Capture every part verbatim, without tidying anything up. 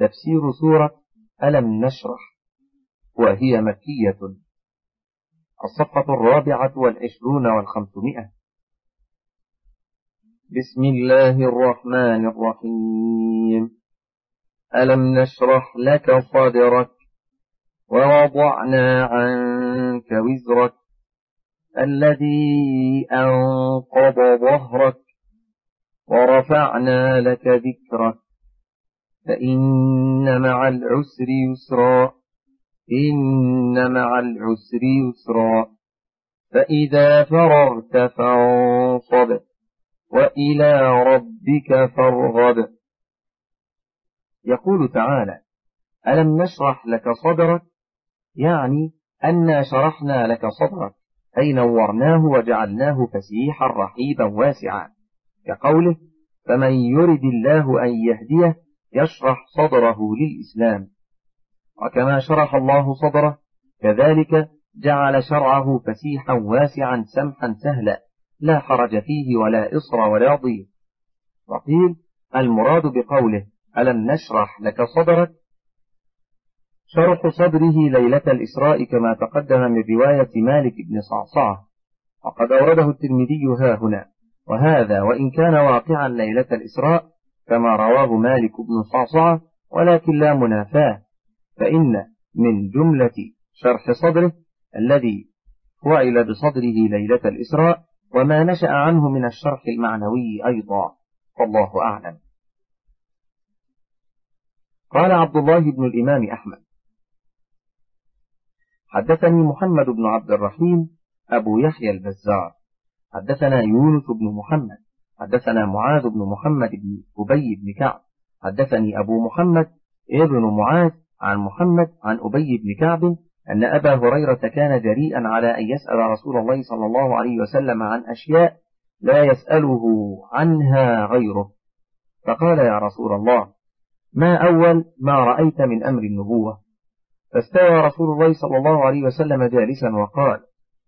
تفسير سورة ألم نشرح، وهي مكية. الصفحة الرابعة والعشرون والخمسمائة. بسم الله الرحمن الرحيم. ألم نشرح لك صدرك ووضعنا عنك وزرك الذي أنقض ظهرك ورفعنا لك ذكرك فإن مع العسر يسرا إن مع العسر يسرا فإذا فرغت فانصب وإلى ربك فارغب. يقول تعالى: ألم نشرح لك صدرك، يعني أنا شرحنا لك صدرك، أي نورناه وجعلناه فسيحا رحيبا واسعا، كقوله: فمن يرد الله أن يهديه يشرح صدره للإسلام. وكما شرح الله صدره كذلك جعل شرعه فسيحا واسعا سمحا سهلا، لا حرج فيه ولا إصر ولا ضيق. وقيل المراد بقوله ألم نشرح لك صدرك شرح صدره ليلة الإسراء، كما تقدم من رواية مالك بن صعصعة، وقد أورده الترمذي ها هنا. وهذا وإن كان واقعا ليلة الإسراء كما رواه مالك بن صعصعة، ولكن لا منافاه، فإن من جملة شرح صدره الذي فعل بصدره ليلة الإسراء، وما نشأ عنه من الشرح المعنوي أيضا، والله أعلم. قال عبد الله بن الإمام أحمد: حدثني محمد بن عبد الرحيم أبو يحيى البزار حدثنا يونس بن محمد حدثنا معاذ بن محمد بن أبي بن كعب حدثني أبو محمد ابن معاذ عن محمد عن أبي بن كعب أن أبا هريرة كان جريئا على أن يسأل رسول الله صلى الله عليه وسلم عن أشياء لا يسأله عنها غيره، فقال: يا رسول الله، ما أول ما رأيت من أمر النبوة؟ فاستوى رسول الله صلى الله عليه وسلم جالسا وقال: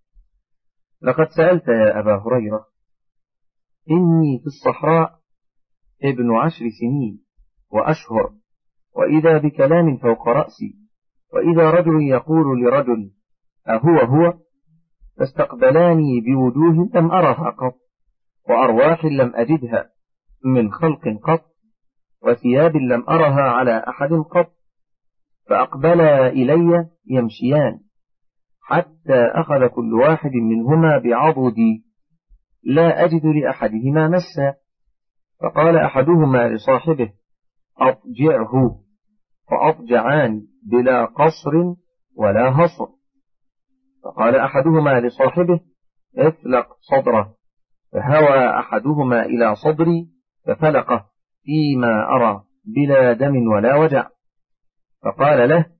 لقد سألت يا أبا هريرة، إني في الصحراء ابن عشر سنين وأشهر، وإذا بكلام فوق رأسي، وإذا رجل يقول لرجل أهو هو، فاستقبلاني بوجوه لم أرها قط، وأرواح لم أجدها من خلق قط، وثياب لم أرها على أحد قط، فأقبلا إلي يمشيان حتى أخذ كل واحد منهما بعضدي لا أجد لأحدهما مسا، فقال أحدهما لصاحبه: أضجعه، فأضجعان بلا قصر ولا هصر. فقال أحدهما لصاحبه: افلق صدره، فهوى أحدهما إلى صدري ففلقه فيما أرى بلا دم ولا وجع، فقال له: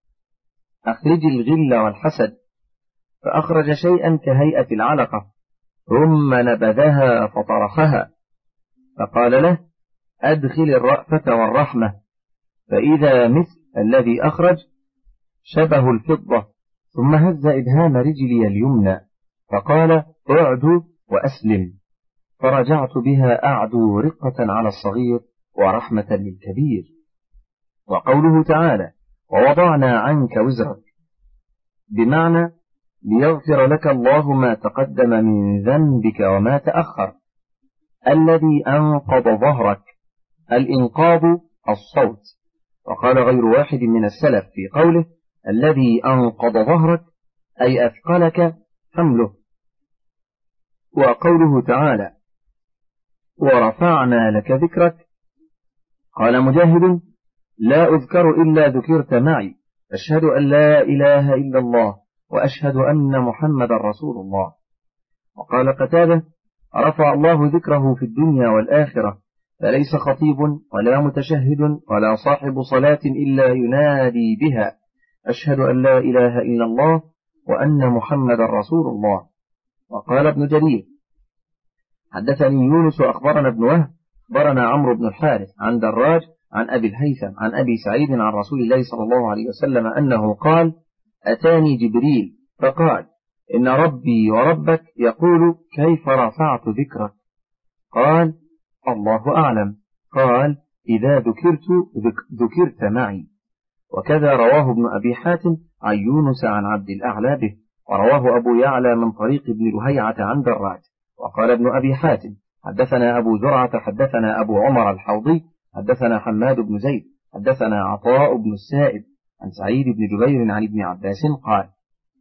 أخرج الغل والحسد، فأخرج شيئا كهيئة العلقة ثم نبذها فطرحها، فقال له: أدخل الرأفة والرحمة، فإذا مثل الذي أخرج شبه الفضة، ثم هز إبهام رجلي اليمنى فقال: اعدو وأسلم، فرجعت بها أعدو رقة على الصغير ورحمة للكبير. وقوله تعالى: ووضعنا عنك وزرك، بمعنى ليغفر لك الله ما تقدم من ذنبك وما تأخر. الذي أنقض ظهرك، الإنقاض الصوت. وقال غير واحد من السلف في قوله الذي أنقض ظهرك أي أثقلك حمله. وقوله تعالى: ورفعنا لك ذكرك، قال مجاهد: لا أذكر إلا ذكرت معي، أشهد أن لا إله إلا الله وأشهد أن محمد رسول الله. وقال قتادة: رفع الله ذكره في الدنيا والآخرة، فليس خطيب ولا متشهد ولا صاحب صلاة إلا ينادي بها: أشهد أن لا إله إلا الله وأن محمد رسول الله. وقال ابن جرير: حدثني يونس أخبرنا ابن وهب أخبرنا عمرو بن الحارث عن دراج عن أبي الهيثم عن أبي سعيد عن رسول الله صلى الله عليه وسلم أنه قال: أتاني جبريل فقال: إن ربي وربك يقول كيف رفعت ذكرك؟ قال: الله أعلم. قال: إذا ذكرت ذكرت معي. وكذا رواه ابن أبي حاتم عن يونس عن عبد الأعلى به، ورواه أبو يعلى من طريق ابن لهيعة عن دراج. وقال ابن أبي حاتم حدثنا أبو زرعة حدثنا أبو عمر الحوضي حدثنا حماد بن زيد حدثنا عطاء بن السائب عن سعيد بن جبير عن ابن عباس قال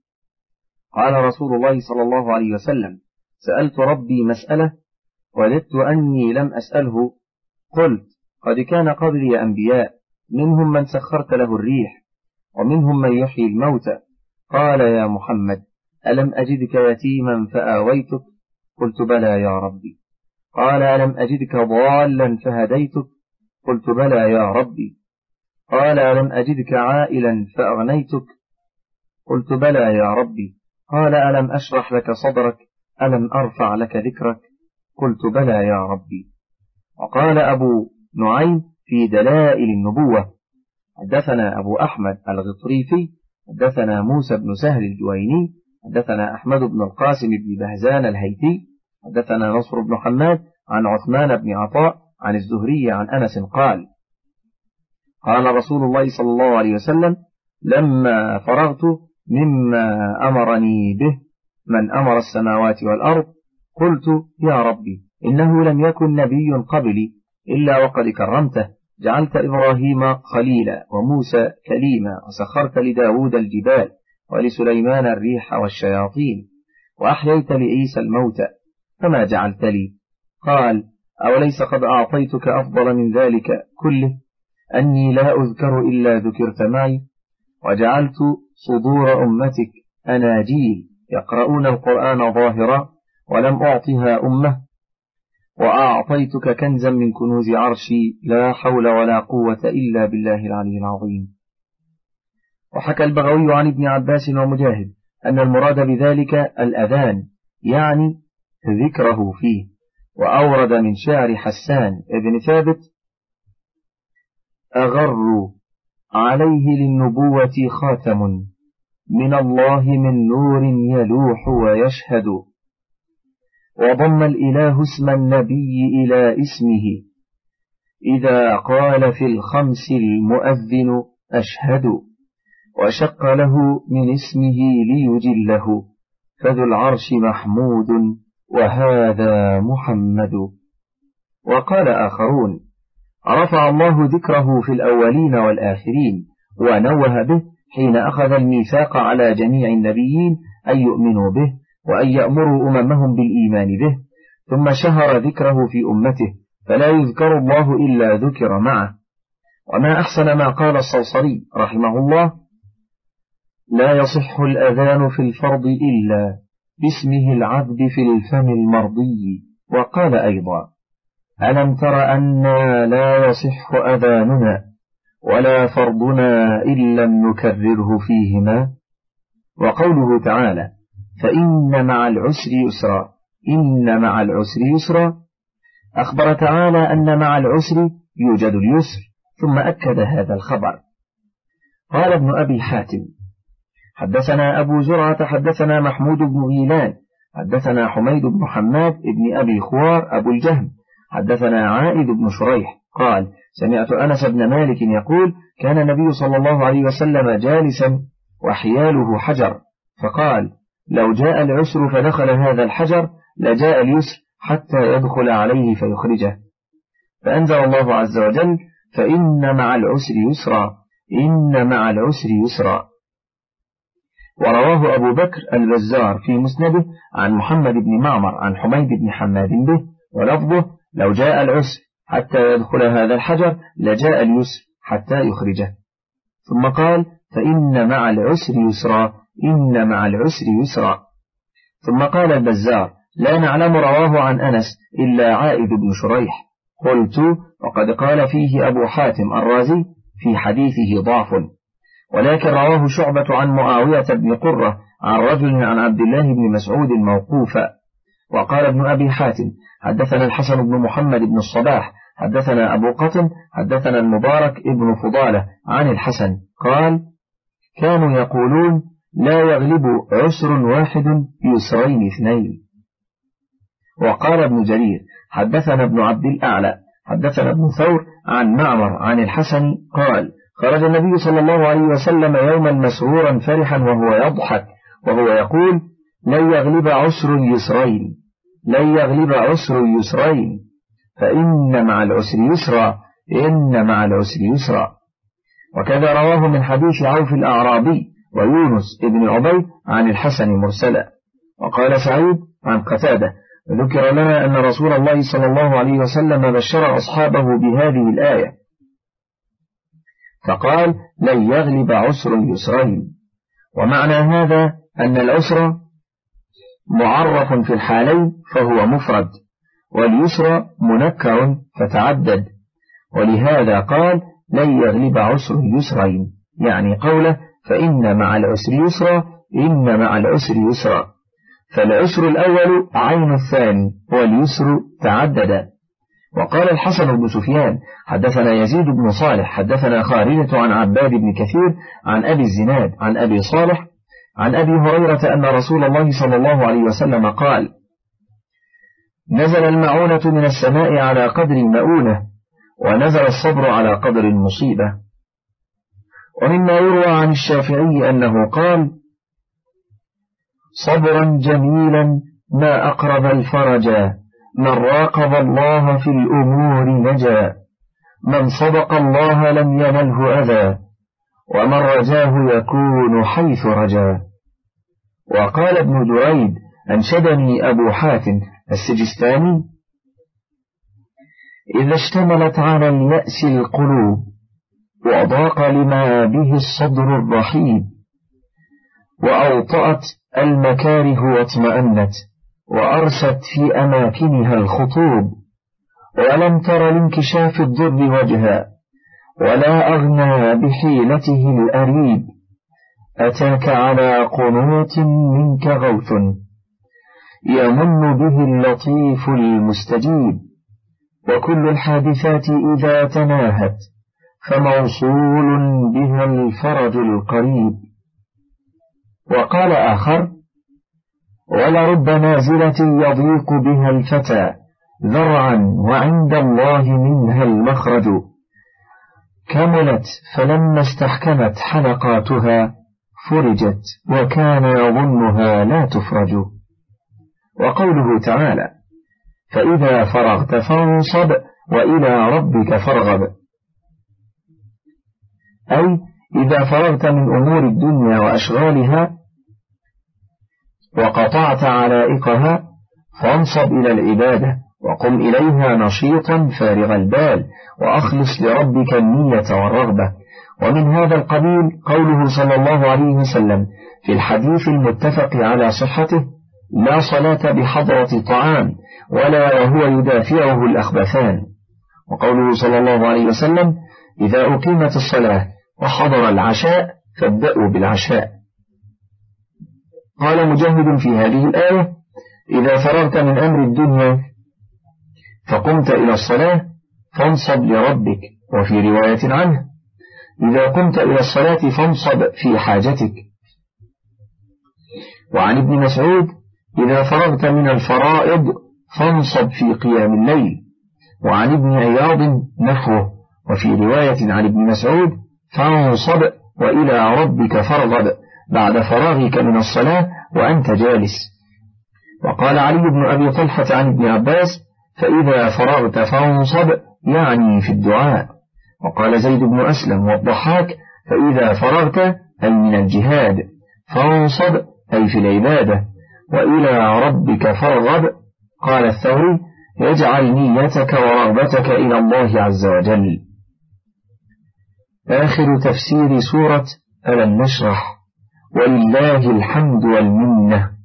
قال رسول الله صلى الله عليه وسلم: سألت ربي مسألة وددت أني لم أسأله، قلت: قد كان قبلي أنبياء، منهم من سخرت له الريح ومنهم من يحيي الموتى. قال: يا محمد، ألم أجدك يتيما فآويتك؟ قلت: بلى يا ربي. قال: ألم أجدك ضالا فهديتك؟ قلت: بلى يا ربي. قال: ألم أجدك عائلا فأغنيتك؟ قلت: بلى يا ربي. قال: ألم أشرح لك صدرك؟ ألم أرفع لك ذكرك؟ قلت: بلى يا ربي. وقال أبو نعيم في دلائل النبوة حدثنا أبو أحمد الغطريفي حدثنا موسى بن سهل الجويني حدثنا أحمد بن القاسم بن بهزان الهيتي حدثنا نصر بن حماد عن عثمان بن عطاء عن الزهري عن أنس قال: قال رسول الله صلى الله عليه وسلم: لما فرغت مما أمرني به من أمر السماوات والأرض، قلت: يا ربي، إنه لم يكن نبي قبلي إلا وقد كرمته، جعلت إبراهيم خليلا وموسى كليما، وسخرت لداود الجبال ولسليمان الريح والشياطين، وأحييت لعيسى الموتى، فما جعلت لي؟ قال: أوليس قد أعطيتك أفضل من ذلك كله، أني لا أذكر إلا ذكرت معي، وجعلت صدور أمتك أناجيل يقرؤون القرآن ظاهرا، ولم أعطها أمة، وأعطيتك كنزا من كنوز عرشي، لا حول ولا قوة إلا بالله العلي العظيم. وحكى البغوي عن ابن عباس ومجاهد أن المراد بذلك الأذان، يعني ذكره فيه. وأورد من شعر حسان ابن ثابت: أغر عليه للنبوة خاتم، من الله من نور يلوح ويشهد، وضم الإله اسم النبي إلى اسمه، إذا قال في الخمس المؤذن أشهد، وشق له من اسمه ليجله، فذو العرش محمود وهذا محمد. وقال آخرون: رفع الله ذكره في الأولين والآخرين، ونوه به حين أخذ الميثاق على جميع النبيين أن يؤمنوا به وأن يأمروا أممهم بالإيمان به، ثم شهر ذكره في أمته، فلا يذكر الله إلا ذكر معه. وما أحسن ما قال الصوصري رحمه الله: لا يصح الأذان في الفرض إلا باسمه العبد في الفم المرضي. وقال أيضا: ألم تر أنا لا يصح أذاننا ولا فرضنا إن لم نكرره فيهما. وقوله تعالى: فإن مع العسر يسرا، إن مع العسر يسرا، أخبر تعالى أن مع العسر يوجد اليسر، ثم أكد هذا الخبر. قال ابن أبي حاتم حدثنا أبو زرعة حدثنا محمود بن غيلان حدثنا حميد بن حماد بن أبي خوار أبو الجهم حدثنا عائد بن شريح قال: سمعت أنس بن مالك يقول: كان النبي صلى الله عليه وسلم جالسا وحياله حجر، فقال: لو جاء العسر فدخل هذا الحجر لجاء اليسر حتى يدخل عليه فيخرجه، فأنزل الله عز وجل: فإن مع العسر يسرا، إن مع العسر يسرا. ورواه أبو بكر البزار في مسنده عن محمد بن معمر عن حميد بن حماد به، ولفظه: لو جاء العسر حتى يدخل هذا الحجر لجاء اليسر حتى يخرجه. ثم قال: فإن مع العسر يسرا، إن مع العسر يسرا. ثم قال البزار: لا نعلم رواه عن أنس إلا عائد بن شريح. قلت: وقد قال فيه أبو حاتم الرازي في حديثه ضعف، ولكن رواه شعبة عن معاوية بن قرة عن رجل عن عبد الله بن مسعود موقوفا. وقال ابن أبي حاتم: حدثنا الحسن بن محمد بن الصباح حدثنا أبو قطن حدثنا المبارك ابن فضالة عن الحسن قال: كانوا يقولون: لا يغلب عسر واحد يسرين اثنين. وقال ابن جرير: حدثنا ابن عبد الأعلى حدثنا ابن ثور عن معمر عن الحسن قال: خرج النبي صلى الله عليه وسلم يوما مسرورا فرحا وهو يضحك وهو يقول: لن يغلب عسر اليسرين، لن يغلب عسر اليسرين، فإن مع العسر يسرا، إن مع العسر يسرا. وكذا رواه من حديث عوف الأعرابي ويونس ابن عبيد عن الحسن مرسلا. وقال سعيد عن قتادة: ذكر لنا أن رسول الله صلى الله عليه وسلم بشر أصحابه بهذه الآية فقال: لن يغلب عسر اليسرين. ومعنى هذا أن العسر معرف في الحالين فهو مفرد، واليسر منكر فتعدد، ولهذا قال: لن يغلب عسر اليسرين، يعني قوله: فإن مع العسر يسرا، إن مع العسر يسرا. فالعسر الأول عين الثاني، واليسر تعدد. وقال الحسن بن سفيان: حدثنا يزيد بن صالح حدثنا خالدة عن عباد بن كثير عن أبي الزناد عن أبي صالح عن أبي هريرة أن رسول الله صلى الله عليه وسلم قال: نزل المعونة من السماء على قدر المؤونة، ونزل الصبر على قدر المصيبة. ومما يروى عن الشافعي أنه قال: صبرا جميلا ما أقرب الفرجا، من راقب الله في الأمور نجا، من صدق الله لم ينله أذى، ومن رجاه يكون حيث رجا. وقال ابن دريد: أنشدني أبو حاتم السجستاني: إذا اشتملت على اليأس القلوب، وضاق لما به الصدر الرحيب، وأوطأت المكاره واطمأنت، وأرست في أماكنها الخطوب، ولم تر لانكشاف الضر وجها، ولا أغنى بحيلته الأريب، أتاك على قنوط منك غوث، يمن به اللطيف المستجيب، وكل الحادثات إذا تناهت، فموصول بها الفرج القريب. وقال آخر: ولرب نازلة يضيق بها الفتى ذرعا، وعند الله منها المخرج، كملت فلما استحكمت حلقاتها، فرجت وكان يظنها لا تفرج. وقوله تعالى: فإذا فرغت فانصب وإلى ربك فارغب، أي إذا فرغت من أمور الدنيا وأشغالها وقطعت علائقها، فانصب إلى العبادة، وقم إليها نشيطا فارغ البال، وأخلص لربك النية والرغبة. ومن هذا القبيل قوله صلى الله عليه وسلم في الحديث المتفق على صحته: لا صلاة بحضرة طعام ولا وهو يدافعه الأخبثان. وقوله صلى الله عليه وسلم: إذا أقيمت الصلاة وحضر العشاء فابدأوا بالعشاء. قال مجاهد في هذه الآية: إذا فرغت من أمر الدنيا فقمت إلى الصلاة فانصب لربك. وفي رواية عنه: إذا قمت إلى الصلاة فانصب في حاجتك. وعن ابن مسعود: إذا فرغت من الفرائض فانصب في قيام الليل. وعن ابن عياض نحوه. وفي رواية عن ابن مسعود: فانصب وإلى ربك فارغب، بعد فراغك من الصلاة وأنت جالس. وقال علي بن أبي طلحة عن ابن عباس: فإذا فرغت فانصب، يعني في الدعاء. وقال زيد بن أسلم والضحاك: فإذا فرغت أي من الجهاد، فانصب أي في العبادة، وإلى ربك فارغب. قال الثوري: يجعل نيتك ورغبتك إلى الله عز وجل. آخر تفسير سورة ألم نشرح، ولله الحمد والمنة.